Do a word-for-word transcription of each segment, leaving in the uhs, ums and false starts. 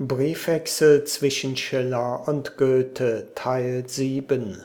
Briefwechsel zwischen Schiller und Goethe, Teil sieben,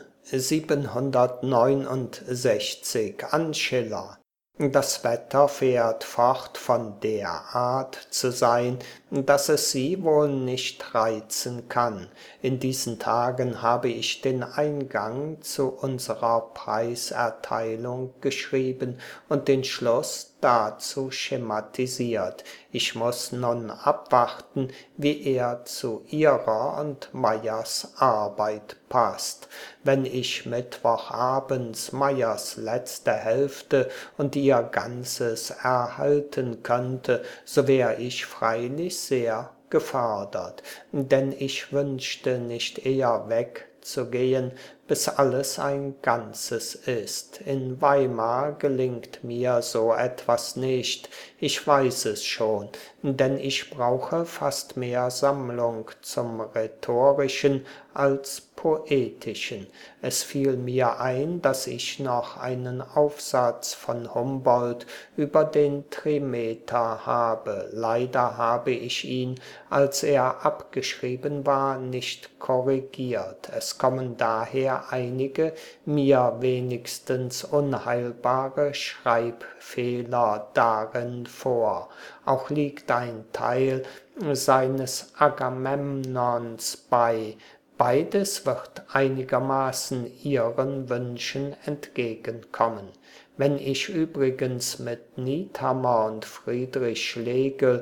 siebenhundertneunundsechzig an Schiller. Das Wetter fährt fort von der Art zu sein, dass es Sie wohl nicht reizen kann. In diesen Tagen habe ich den Eingang zu unserer Preiserteilung geschrieben und den Schluss dazu schematisiert. Ich muß nun abwarten, wie er zu Ihrer und Meyers Arbeit passt. Wenn ich mittwochabends Meyers letzte Hälfte und ihr Ganzes erhalten könnte, so wär ich freilich sehr gefordert, denn ich wünschte nicht eher wegzugehen, bis alles ein Ganzes ist. In Weimar gelingt mir so etwas nicht, ich weiß es schon, denn ich brauche fast mehr Sammlung zum Rhetorischen als Poetischen. Es fiel mir ein, dass ich noch einen Aufsatz von Humboldt über den Trimeter habe. Leider habe ich ihn, als er abgeschrieben war, nicht korrigiert. Es kommen daher einige, mir wenigstens unheilbare Schreibfehler darin vor. Auch liegt ein Teil seines Agamemnons bei. Beides wird einigermaßen Ihren Wünschen entgegenkommen. Wenn ich übrigens mit Niethammer und Friedrich Schlegel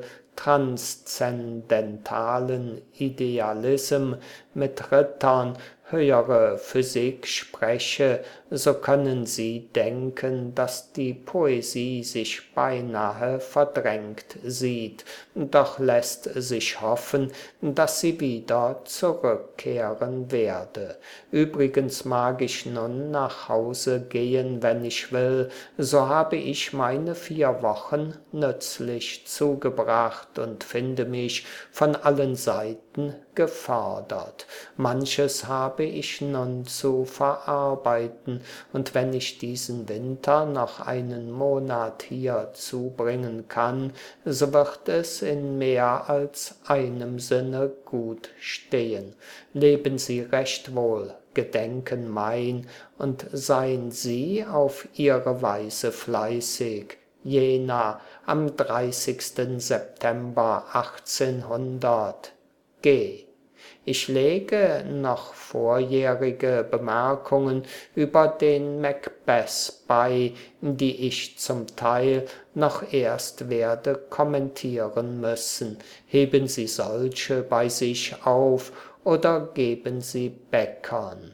transzendentalen Idealism, mit Rittern höhere Physik spreche, so können Sie denken, dass die Poesie sich beinahe verdrängt sieht, doch lässt sich hoffen, dass sie wieder zurückkehren werde. Übrigens mag ich nun nach Hause gehen, wenn ich will, so habe ich meine vier Wochen nützlich zugebracht und finde mich von allen Seiten gefordert. Manches habe ich nun zu verarbeiten, und wenn ich diesen Winter noch einen Monat hier zubringen kann, so wird es in mehr als einem Sinne gut stehen. Leben Sie recht wohl, gedenken mein, und seien Sie auf Ihre Weise fleißig. Jena am dreißigsten September achtzehnhundert. G. Ich lege noch vorjährige Bemerkungen über den Macbeth bei, die ich zum Teil noch erst werde kommentieren müssen. Heben Sie solche bei sich auf oder geben Sie Bäckern.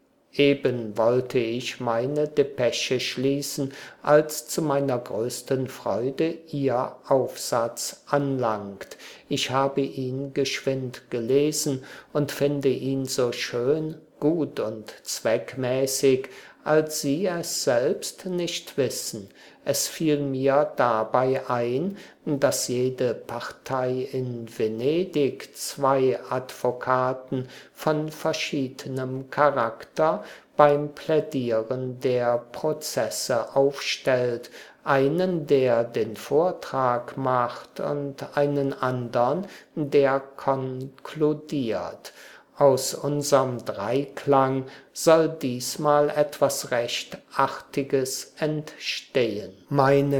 Eben wollte ich meine Depesche schließen, als zu meiner größten Freude Ihr Aufsatz anlangt. Ich habe ihn geschwind gelesen und finde ihn so schön, gut und zweckmäßig, als Sie es selbst nicht wissen. Es fiel mir dabei ein, dass jede Partei in Venedig zwei Advokaten von verschiedenem Charakter beim Plädieren der Prozesse aufstellt, einen, der den Vortrag macht, und einen andern, der konkludiert. Aus unserm Dreiklang soll diesmal etwas recht Artiges entstehen. Meine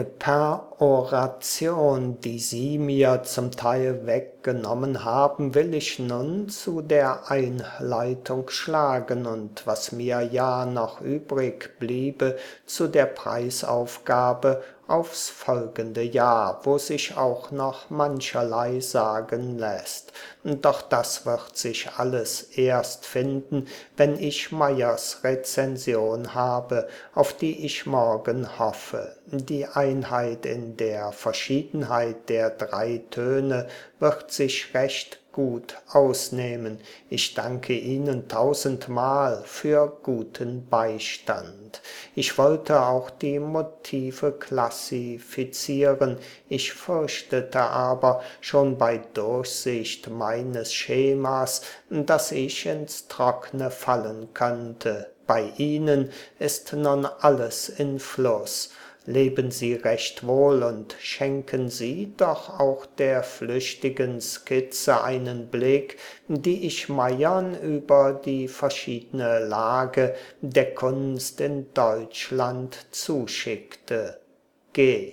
Peroration, die Sie mir zum Teil weggenommen haben, will ich nun zu der Einleitung schlagen, und was mir ja noch übrig bliebe, zu der Preisaufgabe aufs folgende Jahr, wo sich auch noch mancherlei sagen lässt. Doch das wird sich alles erst finden, wenn ich Meyers Rezension habe, auf die ich morgen hoffe. Die Einheit in der Verschiedenheit der drei Töne wird sich recht gut ausnehmen. Ich danke Ihnen tausendmal für guten Beistand. Ich wollte auch die Motive klassifizieren, ich fürchtete aber schon bei Durchsicht meines Schemas, dass ich ins Trockne fallen könnte. Bei Ihnen ist nun alles in Fluss. leben Sie recht wohl und schenken Sie doch auch der flüchtigen Skizze einen Blick, die ich Meiern über die verschiedene Lage der Kunst in Deutschland zuschickte. G.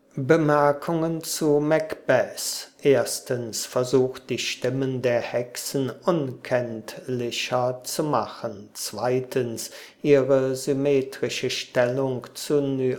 Bemerkungen zu Macbeth. Erstens versucht die Stimmen der Hexen unkenntlicher zu machen. Zweitens ihre symmetrische Stellung zu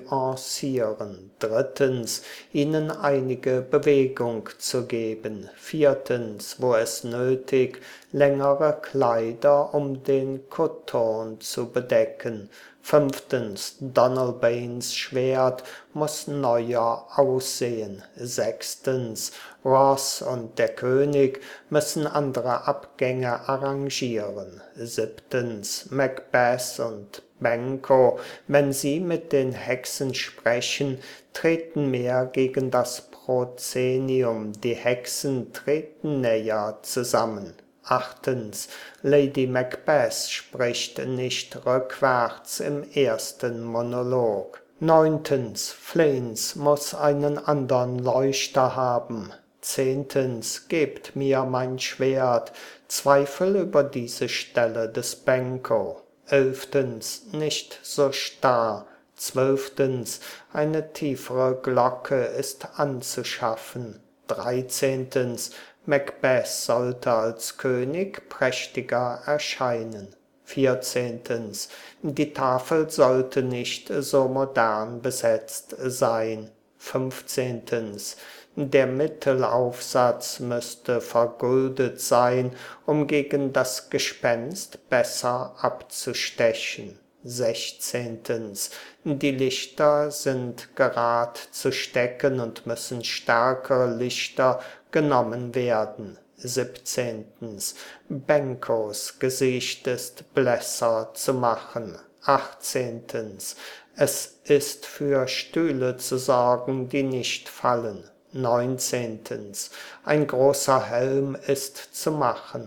nuancieren. Drittens ihnen einige Bewegung zu geben. Viertens, wo es nötig, längere Kleider um den Kothurn zu bedecken. Fünftens, Donalbains Schwert muss neuer aussehen. Sechstens, Ross und der König müssen andere Abgänge arrangieren. Siebtens, Macbeth und Banquo, wenn sie mit den Hexen sprechen, treten mehr gegen das Proszenium. Die Hexen treten näher zusammen. Achtens, Lady Macbeth spricht nicht rückwärts im ersten Monolog. Neuntens, Fleance muss einen andern Leuchter haben. Zehntens, gebt mir mein Schwert, Zweifel über diese Stelle des Banquo. Elftens, nicht so starr. Zwölftens, eine tiefere Glocke ist anzuschaffen. Dreizehntens, Macbeth sollte als König prächtiger erscheinen. Vierzehntens, die Tafel sollte nicht so modern besetzt sein. Fünfzehntens, der Mittelaufsatz müsste vergoldet sein, um gegen das Gespenst besser abzustechen. Sechzehntens, die Lichter sind gerad zu stecken und müssen stärkere Lichter genommen werden. Siebzehntens, Banquos Gesicht ist blässer zu machen. Achtzehntens, es ist für Stühle zu sorgen, die nicht fallen. Neunzehntens, ein großer Helm ist zu machen.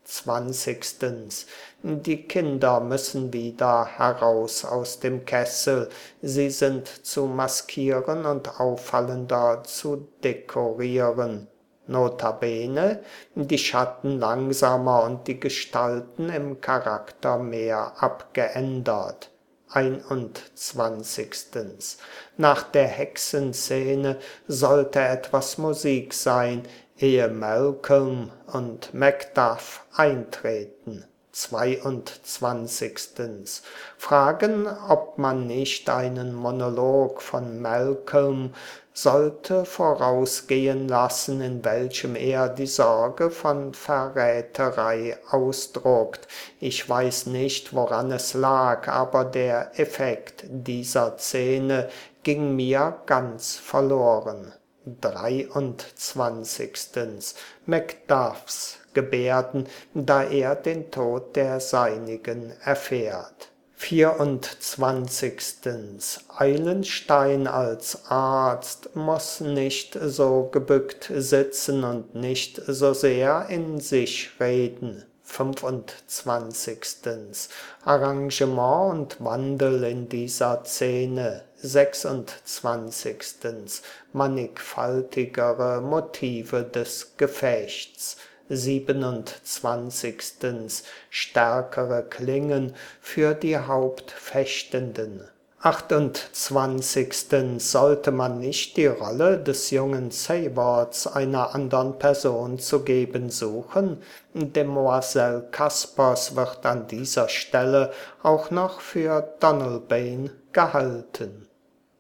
Zwanzigstens, die Kinder müssen wieder heraus aus dem Kessel, sie sind zu maskieren und auffallender zu dekorieren. Notabene, die Schatten langsamer und die Gestalten im Charakter mehr abgeändert. Einundzwanzigstens, nach der Hexenszene sollte etwas Musik sein, ehe Malcolm und Macduff eintreten. Zweiundzwanzigstens, fragen, ob man nicht einen Monolog von Malcolm sollte vorausgehen lassen, in welchem er die Sorge von Verräterei ausdruckt. Ich weiß nicht, woran es lag, aber der Effekt dieser Szene ging mir ganz verloren. Dreiundzwanzigstens, Macduffs Gebärden, da er den Tod der Seinigen erfährt. Vierundzwanzigstens, Eilenstein als Arzt muss nicht so gebückt sitzen und nicht so sehr in sich reden. Fünfundzwanzigstens, Arrangement und Wandel in dieser Szene. Sechsundzwanzigstens, mannigfaltigere Motive des Gefechts. Siebenundzwanzigstens, stärkere Klingen für die Hauptfechtenden. Achtundzwanzigstens, sollte man nicht die Rolle des jungen Sabords einer andern Person zu geben suchen? Demoiselle Kaspers wird an dieser Stelle auch noch für Donalbain gehalten.